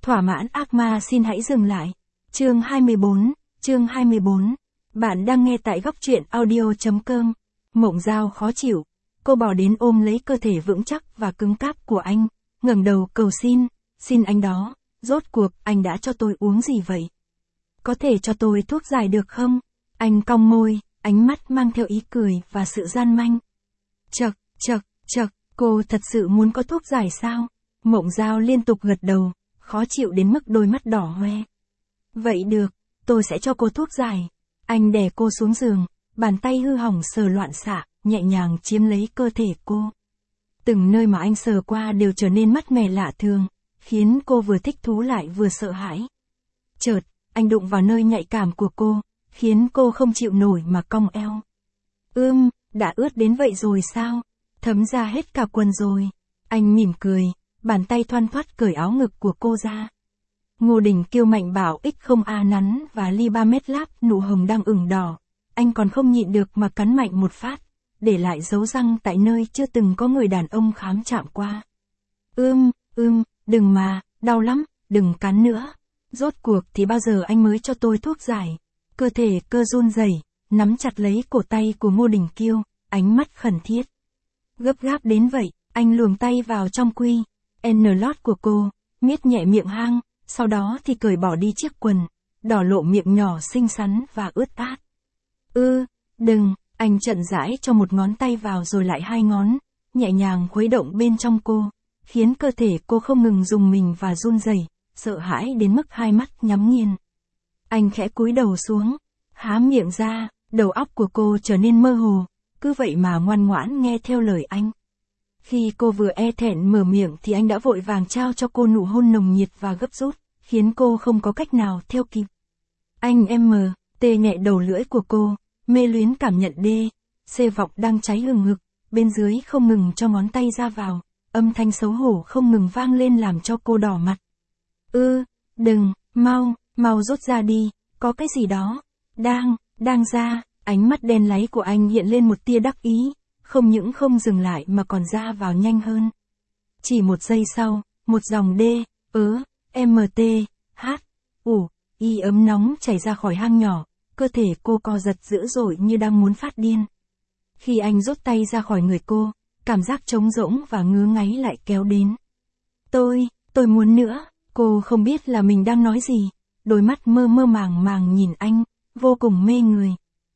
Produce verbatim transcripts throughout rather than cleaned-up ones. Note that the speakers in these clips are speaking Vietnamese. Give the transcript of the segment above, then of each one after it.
Thỏa mãn ác ma xin hãy dừng lại. Chương hai mươi bốn, chương hai mươi bốn. Bạn đang nghe tại góc truyện audio.com. Mộng Giao khó chịu. Cô bỏ đến ôm lấy cơ thể vững chắc và cứng cáp của anh, ngẩng đầu cầu xin, xin anh đó, rốt cuộc anh đã cho tôi uống gì vậy? Có thể cho tôi thuốc giải được không? Anh cong môi, ánh mắt mang theo ý cười và sự gian manh. Chậc, chậc, chậc, cô thật sự muốn có thuốc giải sao? Mộng Giao liên tục gật đầu, khó chịu đến mức đôi mắt đỏ hoe. Vậy được, tôi sẽ cho cô thuốc giải. Anh đè cô xuống giường, bàn tay hư hỏng sờ loạn xạ, nhẹ nhàng chiếm lấy cơ thể cô. Từng nơi mà anh sờ qua đều trở nên mát mẻ lạ thường, khiến cô vừa thích thú lại vừa sợ hãi. Chợt, anh đụng vào nơi nhạy cảm của cô, khiến cô không chịu nổi mà cong eo. Ưm, đã ướt đến vậy rồi sao? Thấm ra hết cả quần rồi. Anh mỉm cười, bàn tay thoăn thoắt cởi áo ngực của cô ra. Ngô Đình Kiêu mạnh bảo ích không a nắn và ly ba mét láp nụ hồng đang ửng đỏ. Anh còn không nhịn được mà cắn mạnh một phát, để lại dấu răng tại nơi chưa từng có người đàn ông khám chạm qua. Ưm, ưm, đừng mà, đau lắm, đừng cắn nữa. Rốt cuộc thì bao giờ anh mới cho tôi thuốc giải? Cơ thể cơ run rẩy, nắm chặt lấy cổ tay của Ngô Đình Kiêu, ánh mắt khẩn thiết. Gấp gáp đến vậy, anh luồn tay vào trong quy N lót của cô, miết nhẹ miệng hang, sau đó thì cởi bỏ đi chiếc quần, đỏ lộ miệng nhỏ xinh xắn và ướt át. Ư, đừng, anh chậm rãi cho một ngón tay vào rồi lại hai ngón, nhẹ nhàng khuấy động bên trong cô, khiến cơ thể cô không ngừng rùng mình và run rẩy, sợ hãi đến mức hai mắt nhắm nghiền. Anh khẽ cúi đầu xuống, há miệng ra, đầu óc của cô trở nên mơ hồ, cứ vậy mà ngoan ngoãn nghe theo lời anh. Khi cô vừa e thẹn mở miệng thì anh đã vội vàng trao cho cô nụ hôn nồng nhiệt và gấp rút, khiến cô không có cách nào theo kịp. Anh em mờ, tê nhẹ đầu lưỡi của cô, mê luyến cảm nhận đê, xê vọng đang cháy hừng hực, bên dưới không ngừng cho ngón tay ra vào, âm thanh xấu hổ không ngừng vang lên làm cho cô đỏ mặt. Ư, đừng, mau, mau rút ra đi, có cái gì đó, đang, đang ra, ánh mắt đen láy của anh hiện lên một tia đắc ý, không những không dừng lại mà còn ra vào nhanh hơn. Chỉ một giây sau, một dòng đê, ớ, M T, H, ủ, y ấm nóng chảy ra khỏi hang nhỏ, cơ thể cô co giật dữ dội như đang muốn phát điên. Khi anh rút tay ra khỏi người cô, cảm giác trống rỗng và ngứa ngáy lại kéo đến. Tôi, tôi muốn nữa, cô không biết là mình đang nói gì, đôi mắt mơ mơ màng màng nhìn anh, vô cùng mê người.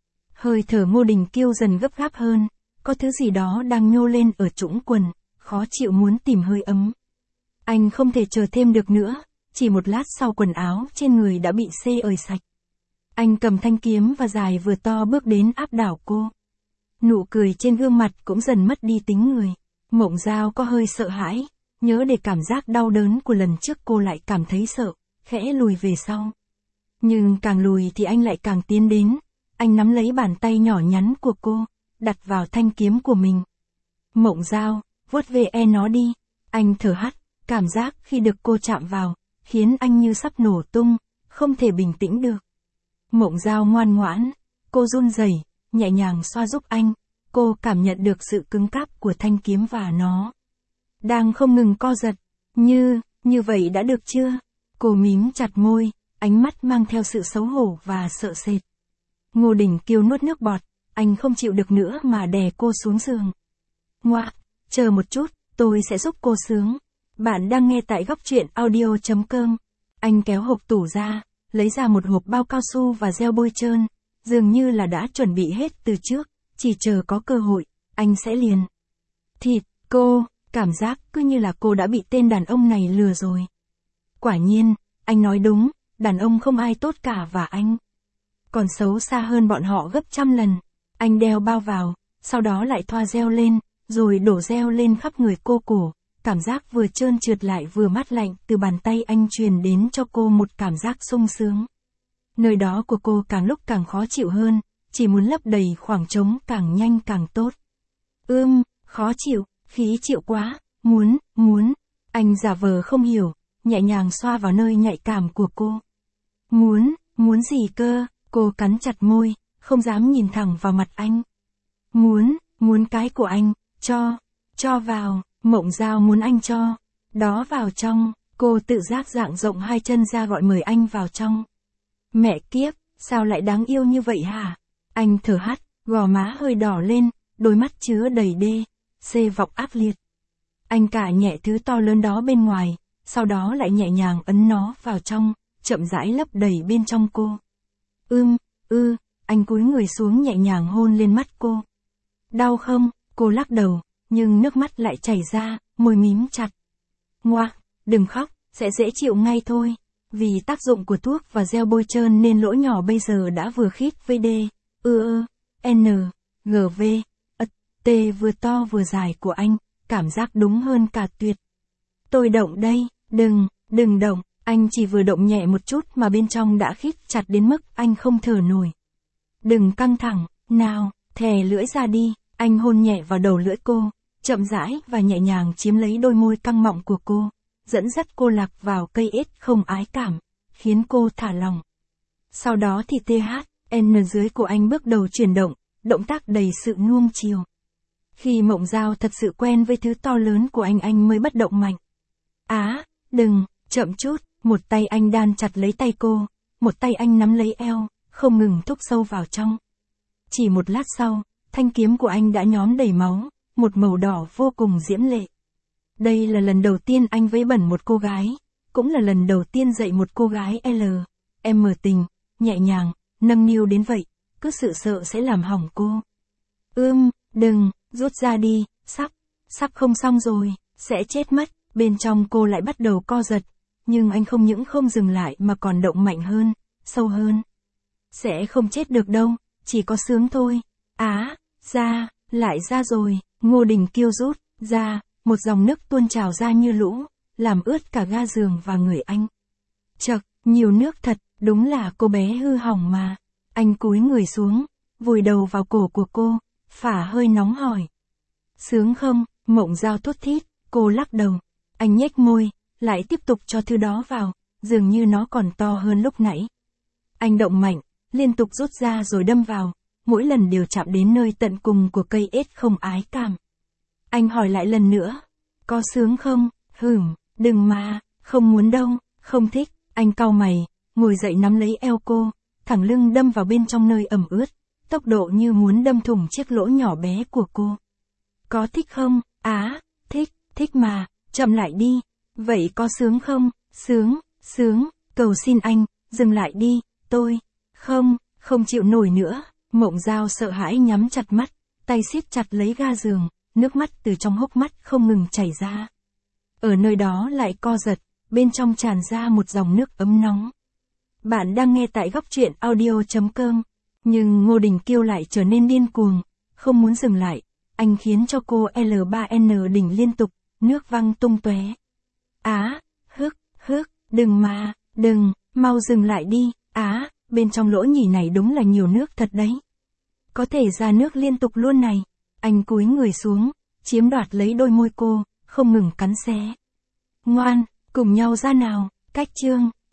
Hơi thở Ngô Đình Kiêu dần gấp gáp hơn, có thứ gì đó đang nhô lên ở trũng quần, khó chịu muốn tìm hơi ấm. Anh không thể chờ thêm được nữa, chỉ một lát sau quần áo trên người đã bị xê ời sạch. Anh cầm thanh kiếm và dài vừa to bước đến áp đảo cô. Nụ cười trên gương mặt cũng dần mất đi tính người. Mộng Giao có hơi sợ hãi, nhớ để cảm giác đau đớn của lần trước cô lại cảm thấy sợ, khẽ lùi về sau. Nhưng càng lùi thì anh lại càng tiến đến, anh nắm lấy bàn tay nhỏ nhắn của cô, đặt vào thanh kiếm của mình. Mộng Giao, vuốt về e nó đi. Anh thở hắt, cảm giác khi được cô chạm vào, khiến anh như sắp nổ tung, không thể bình tĩnh được. Mộng Giao ngoan ngoãn, cô run rẩy, nhẹ nhàng xoa giúp anh, cô cảm nhận được sự cứng cáp của thanh kiếm và nó đang không ngừng co giật, như, như vậy đã được chưa? Cô mím chặt môi, ánh mắt mang theo sự xấu hổ và sợ sệt. Ngô Đình Kiêu nuốt nước bọt, anh không chịu được nữa mà đè cô xuống giường. Ngoạ, chờ một chút, tôi sẽ giúp cô sướng. Bạn đang nghe tại góc truyện audio.com. Anh kéo hộp tủ ra, lấy ra một hộp bao cao su và gel bôi trơn, dường như là đã chuẩn bị hết từ trước, chỉ chờ có cơ hội, anh sẽ liền. Thịt, cô, cảm giác cứ như là cô đã bị tên đàn ông này lừa rồi. Quả nhiên, anh nói đúng, đàn ông không ai tốt cả và anh còn xấu xa hơn bọn họ gấp trăm lần. Anh đeo bao vào, sau đó lại thoa gel lên, rồi đổ gel lên khắp người cô cổ. Cảm giác vừa trơn trượt lại vừa mát lạnh từ bàn tay anh truyền đến cho cô một cảm giác sung sướng. Nơi đó của cô càng lúc càng khó chịu hơn, chỉ muốn lấp đầy khoảng trống càng nhanh càng tốt. Ưm, khó chịu, khí chịu quá, muốn, muốn. Anh giả vờ không hiểu, nhẹ nhàng xoa vào nơi nhạy cảm của cô. Muốn, muốn gì cơ? Cô cắn chặt môi, không dám nhìn thẳng vào mặt anh. Muốn, muốn cái của anh, cho, cho vào. Mộng Giao muốn anh cho đó vào trong, Cô tự giác dạng rộng hai chân ra gọi mời anh vào trong. Mẹ kiếp, sao lại đáng yêu như vậy hả? Anh thở hắt, gò má hơi đỏ lên, đôi mắt chứa đầy đê, xê vọng ác liệt. Anh cả nhẹ thứ to lớn đó bên ngoài, sau đó lại nhẹ nhàng ấn nó vào trong, chậm rãi lấp đầy bên trong cô. Ưm, ư, anh cúi người xuống nhẹ nhàng hôn lên mắt cô. Đau không? Cô lắc đầu, nhưng nước mắt lại chảy ra, môi mím chặt. Ngoa, đừng khóc, sẽ dễ chịu ngay thôi. Vì tác dụng của thuốc và gel bôi trơn nên lỗ nhỏ bây giờ đã vừa khít với D, ư ơ, N, G V, T vừa to vừa dài của anh, cảm giác đúng hơn cả tuyệt. Tôi động đây, đừng, đừng động, anh chỉ vừa động nhẹ một chút mà bên trong đã khít chặt đến mức anh không thở nổi. Đừng căng thẳng, nào, thè lưỡi ra đi, anh hôn nhẹ vào đầu lưỡi cô, chậm rãi và nhẹ nhàng chiếm lấy đôi môi căng mọng của cô, dẫn dắt cô lạc vào cây ếch không ái cảm, khiến cô thả lỏng. Sau đó thì T H, N dưới của anh bước đầu chuyển động, động tác đầy sự nuông chiều. Khi Mộng Giao thật sự quen với thứ to lớn của anh anh mới bất động mạnh. Á, đừng, chậm chút, một tay anh đan chặt lấy tay cô, một tay anh nắm lấy eo, không ngừng thúc sâu vào trong. Chỉ một lát sau, thanh kiếm của anh đã nhóm đầy máu, một màu đỏ vô cùng diễm lệ. Đây là lần đầu tiên anh vấy bẩn một cô gái, cũng là lần đầu tiên dạy một cô gái L, M tình, nhẹ nhàng, nâng niu đến vậy, cứ sự sợ sẽ làm hỏng cô. Ưm, đừng, rút ra đi, sắp, sắp không xong rồi, sẽ chết mất, bên trong cô lại bắt đầu co giật, nhưng anh không những không dừng lại mà còn động mạnh hơn, sâu hơn. Sẽ không chết được đâu, chỉ có sướng thôi. Á, ra, lại ra rồi, Ngô Đình kêu rút, ra, một dòng nước tuôn trào ra như lũ, làm ướt cả ga giường và người anh. Chậc, nhiều nước thật, đúng là cô bé hư hỏng mà. Anh cúi người xuống, vùi đầu vào cổ của cô, phả hơi nóng hỏi. Sướng không? Mộng Giao thốt thít, cô lắc đầu. Anh nhếch môi, lại tiếp tục cho thứ đó vào, dường như nó còn to hơn lúc nãy. Anh động mạnh, liên tục rút ra rồi đâm vào, mỗi lần đều chạm đến nơi tận cùng của cây ếch không ái cảm. Anh hỏi lại lần nữa, có sướng không? Hửm, đừng mà, không muốn đâu, không thích. Anh cau mày, ngồi dậy nắm lấy eo cô, thẳng lưng đâm vào bên trong nơi ẩm ướt, tốc độ như muốn đâm thủng chiếc lỗ nhỏ bé của cô. Có thích không? Á, thích, thích mà, chậm lại đi. Vậy có sướng không? Sướng, sướng, cầu xin anh, dừng lại đi, tôi, không, không chịu nổi nữa. Mộng Giao sợ hãi nhắm chặt mắt, tay siết chặt lấy ga giường, nước mắt từ trong hốc mắt không ngừng chảy ra. Ở nơi đó lại co giật, bên trong tràn ra một dòng nước ấm nóng. Bạn đang nghe tại góc truyện audio chấm com, nhưng Ngô Đình Kiêu lại trở nên điên cuồng, không muốn dừng lại, anh khiến cho cô L ba N đỉnh liên tục, nước văng tung tóe. Á, hức, hức, đừng mà, đừng, mau dừng lại đi, á, bên trong lỗ nhì này đúng là nhiều nước thật đấy. Có thể ra nước liên tục luôn này. Anh cúi người xuống, chiếm đoạt lấy đôi môi cô, không ngừng cắn xé. Ngoan, cùng nhau ra nào, cách chương.